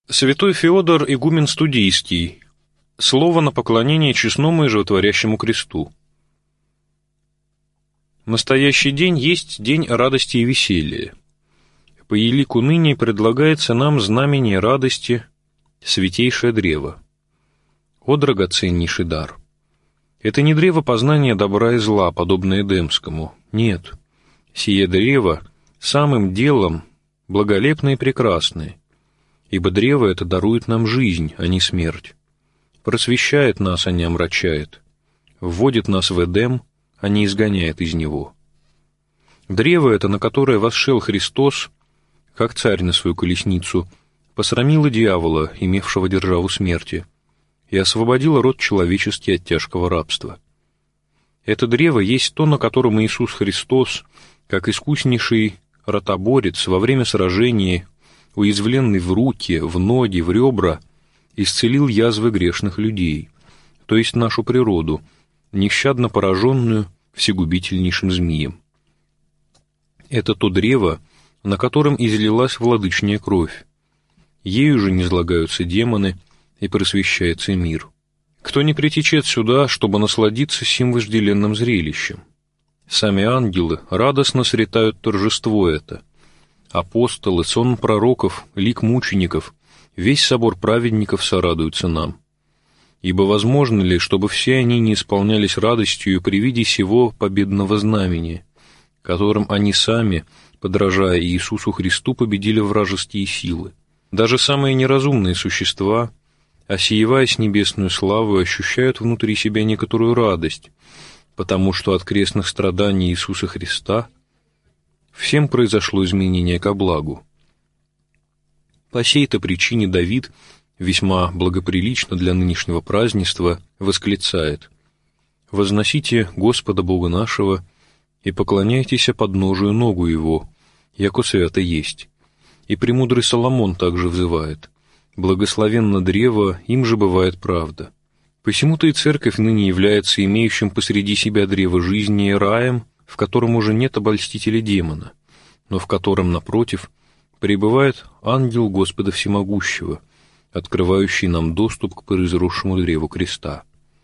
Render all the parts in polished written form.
Святой Феодор, игумен Студийский. Слово на поклонение честному и животворящему кресту. Настоящий день есть день радости и веселья. По елику ныне предлагается нам знамение радости, святейшее древо. О драгоценнейший дар! Это не древо познания добра и зла, подобное Эдемскому. Нет. Сие древо самым делом благолепное и прекрасное, ибо древо это дарует нам жизнь, а не смерть. Просвещает нас, а не омрачает. Вводит нас в Эдем, а не изгоняет из него. Древо это, на которое восшел Христос, как царь на свою колесницу, посрамило дьявола, имевшего державу смерти, и освободило род человеческий от тяжкого рабства. Это древо есть то, на котором Иисус Христос, как искуснейший ротоборец, во время сражения, уязвленный в руки, в ноги, в ребра, исцелил язвы грешных людей, то есть нашу природу, нещадно пораженную всегубительнейшим змеем. Это то древо, на котором излилась владычная кровь. Ею же низлагаются демоны, и просвещается мир. Кто не притечет сюда, чтобы насладиться сим вожделенным зрелищем? Сами ангелы радостно сретают торжество это. Апостолы, сон пророков, лик мучеников, весь собор праведников сорадуются нам. Ибо возможно ли, чтобы все они не исполнялись радостью при виде сего победного знамения, которым они сами, подражая Иисусу Христу, победили вражеские силы? Даже самые неразумные существа, осеяваясь небесную славу, ощущают внутри себя некоторую радость, потому что от крестных страданий Иисуса Христа всем произошло изменение ко благу. По сей-то причине Давид, весьма благоприлично для нынешнего празднества, восклицает: «Возносите Господа Бога нашего и поклоняйтесь подножию ногу Его, яко свято есть». И премудрый Соломон также взывает: «Благословенно древо, им же бывает правда». Посему-то и церковь ныне является имеющим посреди себя древо жизни и раем, в котором уже нет обольстителя демона, но в котором, напротив, пребывает ангел Господа Всемогущего, открывающий нам доступ к произросшему древу креста.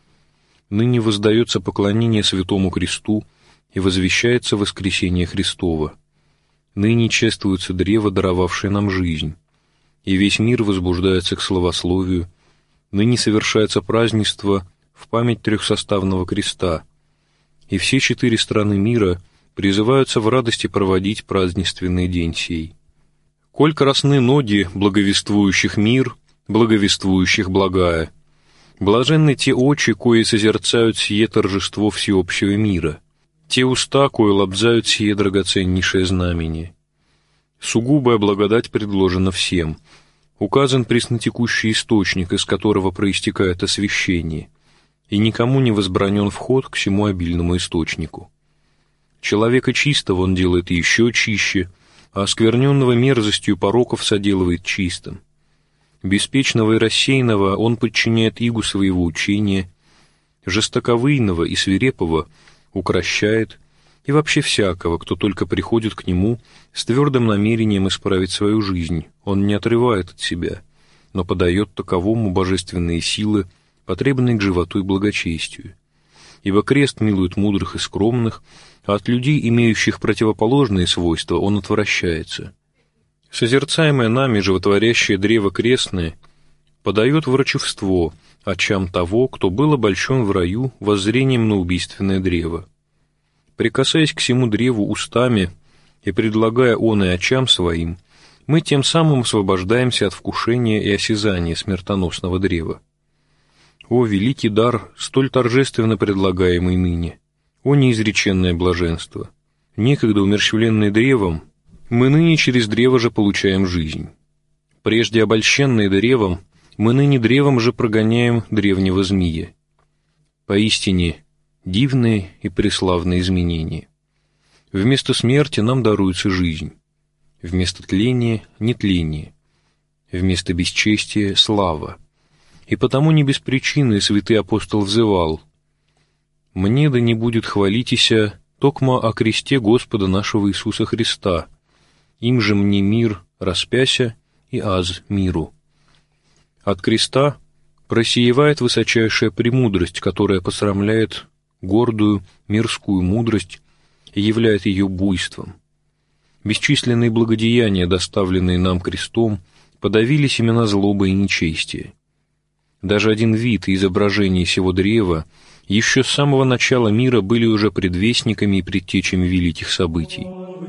Ныне воздается поклонение Святому Кресту и возвещается воскресение Христово. Ныне чествуется древо, даровавшее нам жизнь, и весь мир возбуждается к славословию. Ныне совершается празднество в память трехсоставного креста, и все 4 страны мира призываются в радости проводить празднественный день сей. Коль красны ноги благовествующих мир, благовествующих благая, блаженны те очи, кои созерцают сие торжество всеобщего мира, те уста, кои лобзают сие драгоценнейшее знамение. Сугубая благодать предложена всем, указан преснотекущий источник, из которого проистекает освящение, и никому не возбранен вход к всему обильному источнику. Человека чистого он делает еще чище, а оскверненного мерзостью пороков соделывает чистым. Беспечного и рассеянного он подчиняет игу своего учения, жестоковыйного и свирепого укрощает, и вообще всякого, кто только приходит к нему с твердым намерением исправить свою жизнь, он не отрывает от себя, но подает таковому божественные силы, потребные к животу и благочестию. Ибо крест милует мудрых и скромных, а от людей, имеющих противоположные свойства, он отвращается. Созерцаемое нами животворящее древо крестное подает врачевство очам того, кто был обольщен в раю воззрением на убийственное древо. Прикасаясь к сему древу устами и предлагая он и очам своим, мы тем самым освобождаемся от вкушения и осязания смертоносного древа. О, великий дар, столь торжественно предлагаемый ныне! О, неизреченное блаженство! Некогда умерщвленное древом, мы ныне через древо же получаем жизнь. Прежде обольщенные древом, мы ныне древом же прогоняем древнего змея. Поистине, дивные и преславные изменения. Вместо смерти нам даруется жизнь, вместо тления — нетление, вместо бесчестия — слава. И потому не без причины святый апостол взывал: «Мне да не будет хвалитеся токмо о кресте Господа нашего Иисуса Христа, им же мне мир распяся и аз миру». От креста просеевает высочайшая премудрость, которая посрамляет гордую мирскую мудрость и являет ее буйством. Бесчисленные благодеяния, доставленные нам крестом, подавили семена злобы и нечестия. Даже один вид и изображение сего древа еще с самого начала мира были уже предвестниками и предтечами великих событий.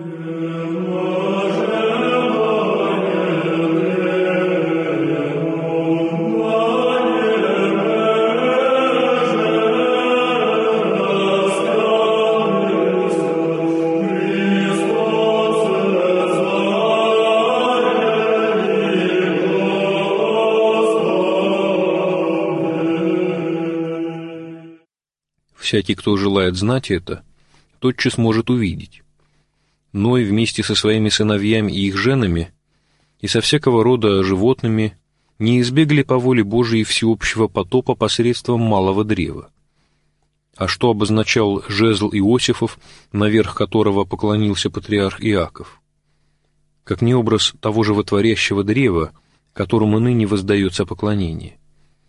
Всякий, кто желает знать это, тотчас может увидеть. Ной вместе со своими сыновьями и их женами и со всякого рода животными не избегли по воле Божией всеобщего потопа посредством малого древа. А что обозначал жезл Иосифов, наверх которого поклонился патриарх Иаков? Как не образ того животворящего древа, которому ныне воздается поклонение.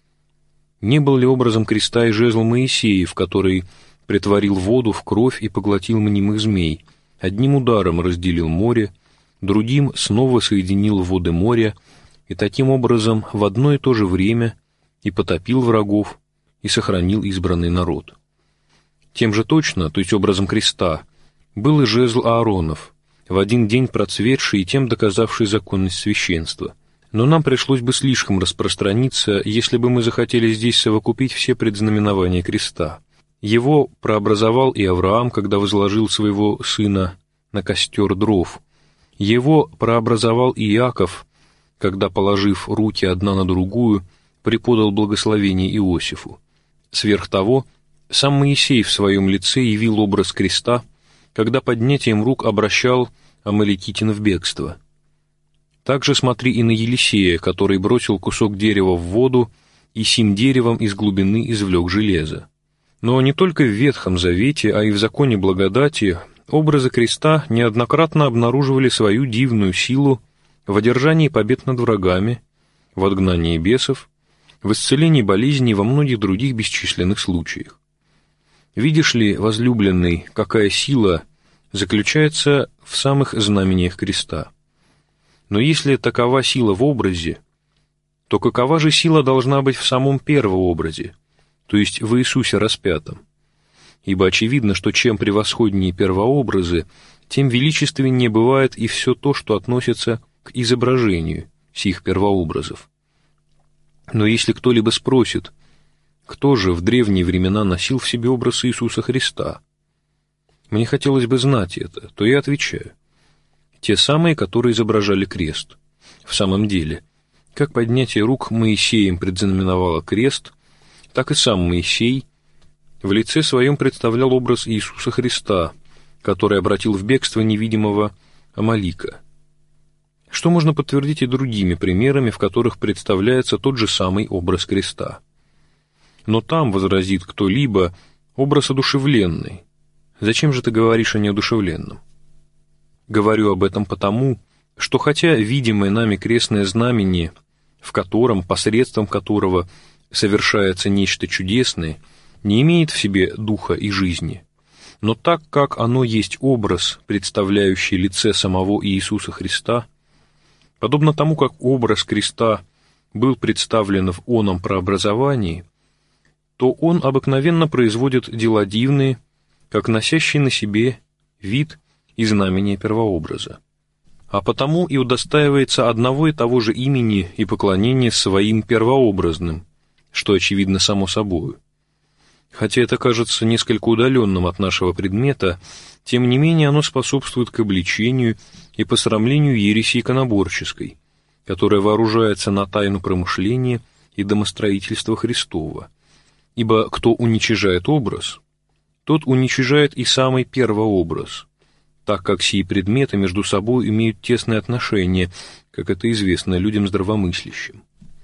Не был ли образом креста и жезл Моисеев, который претворил воду в кровь и поглотил мнимых змей, одним ударом разделил море, другим снова соединил воды моря, и таким образом в одно и то же время и потопил врагов, и сохранил избранный народ. Тем же точно, то есть образом креста, был и жезл Ааронов, в один день процветший и тем доказавший законность священства. Но нам пришлось бы слишком распространиться, если бы мы захотели здесь совокупить все предзнаменования креста. Его прообразовал и Авраам, когда возложил своего сына на костер дров. Его прообразовал и Иаков, когда, положив руки одна на другую, преподал благословение Иосифу. Сверх того, сам Моисей в своем лице явил образ креста, когда поднятием рук обращал амаликитян в бегство. Также смотри и на Елисея, который бросил кусок дерева в воду и сим деревом из глубины извлек железо. Но не только в Ветхом Завете, а и в законе благодати образы креста неоднократно обнаруживали свою дивную силу в одержании побед над врагами, в отгнании бесов, в исцелении болезней и во многих других бесчисленных случаях. Видишь ли, возлюбленный, какая сила заключается в самых знамениях креста? Но если такова сила в образе, то какова же сила должна быть в самом первообразе, то есть в Иисусе распятом? Ибо очевидно, что чем превосходнее первообразы, тем величественнее бывает и все то, что относится к изображению сих первообразов. Но если кто-либо спросит, кто же в древние времена носил в себе образ Иисуса Христа, мне хотелось бы знать это, то я отвечаю: те самые, которые изображали крест. В самом деле, как поднятие рук Моисеем предзнаменовало крест, так и сам Моисей в лице своем представлял образ Иисуса Христа, который обратил в бегство невидимого Амалика. Что можно подтвердить и другими примерами, в которых представляется тот же самый образ креста. Но там, возразит кто-либо, образ одушевленный. Зачем же ты говоришь о неодушевленном? Говорю об этом потому, что хотя видимое нами крестное знамение, в котором, посредством которого совершается нечто чудесное, не имеет в себе духа и жизни, но так как оно есть образ, представляющий лице самого Иисуса Христа, подобно тому, как образ креста был представлен в оном прообразовании, то он обыкновенно производит дела дивные, как носящий на себе вид и знамение первообраза, а потому и удостаивается одного и того же имени и поклонения своим первообразным, что очевидно само собою. Хотя это кажется несколько удаленным от нашего предмета, тем не менее оно способствует к обличению и посрамлению ереси иконоборческой, которая вооружается на тайну промышления и домостроительства Христова, ибо кто уничижает образ, тот уничижает и самый первообраз, так как сии предметы между собой имеют тесное отношение, как это известно людям здравомыслящим.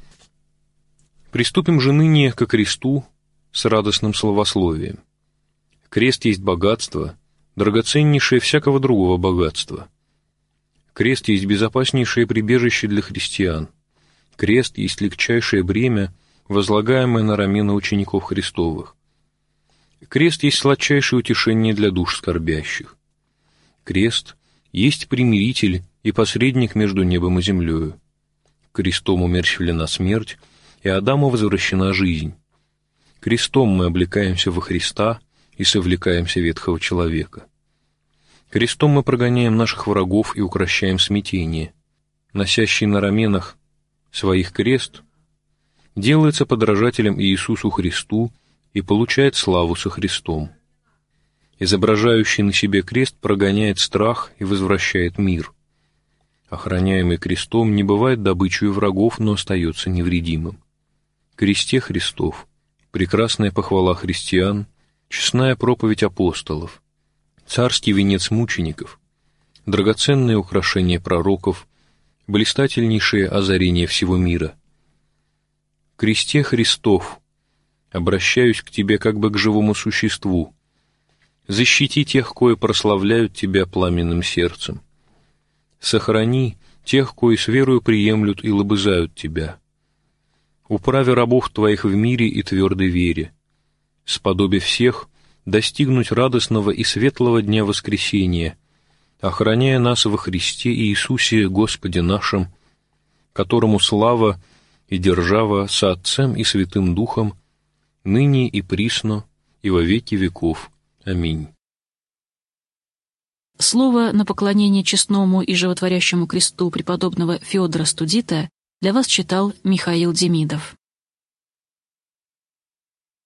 Приступим же ныне ко кресту с радостным словословием. Крест есть богатство, драгоценнейшее всякого другого богатства. Крест есть безопаснейшее прибежище для христиан, Крест есть легчайшее бремя, возлагаемое на рамена учеников Христовых. Крест есть сладчайшее утешение для душ скорбящих. Крест есть примиритель и посредник между небом и землею. Крестом умерщвлена смерть, и Адаму возвращена жизнь. Крестом мы облекаемся во Христа и совлекаемся ветхого человека. Крестом мы прогоняем наших врагов и укрощаем смятение. Носящий на раменах своих крест делается подражателем Иисусу Христу и получает славу со Христом. Изображающий на себе крест прогоняет страх и возвращает мир. Охраняемый крестом не бывает добычей врагов, но остается невредимым. Кресте Христов прекрасная похвала христиан, честная проповедь апостолов, царский венец мучеников, драгоценные украшения пророков, блистательнейшее озарение всего мира. Кресте Христов обращаюсь к Тебе как бы к живому существу. Защити тех, кои прославляют Тебя пламенным сердцем. Сохрани тех, кои с верою приемлют и лобызают Тебя. Управи рабов Твоих в мире и твердой вере. Сподоби всех достигнуть радостного и светлого дня воскресения, охраняя нас во Христе Иисусе Господе нашим, которому слава и держава со Отцем и Святым Духом, ныне и присно, и во веки веков. Аминь. Слово на поклонение честному и животворящему кресту преподобного Феодора Студита для вас читал Михаил Демидов.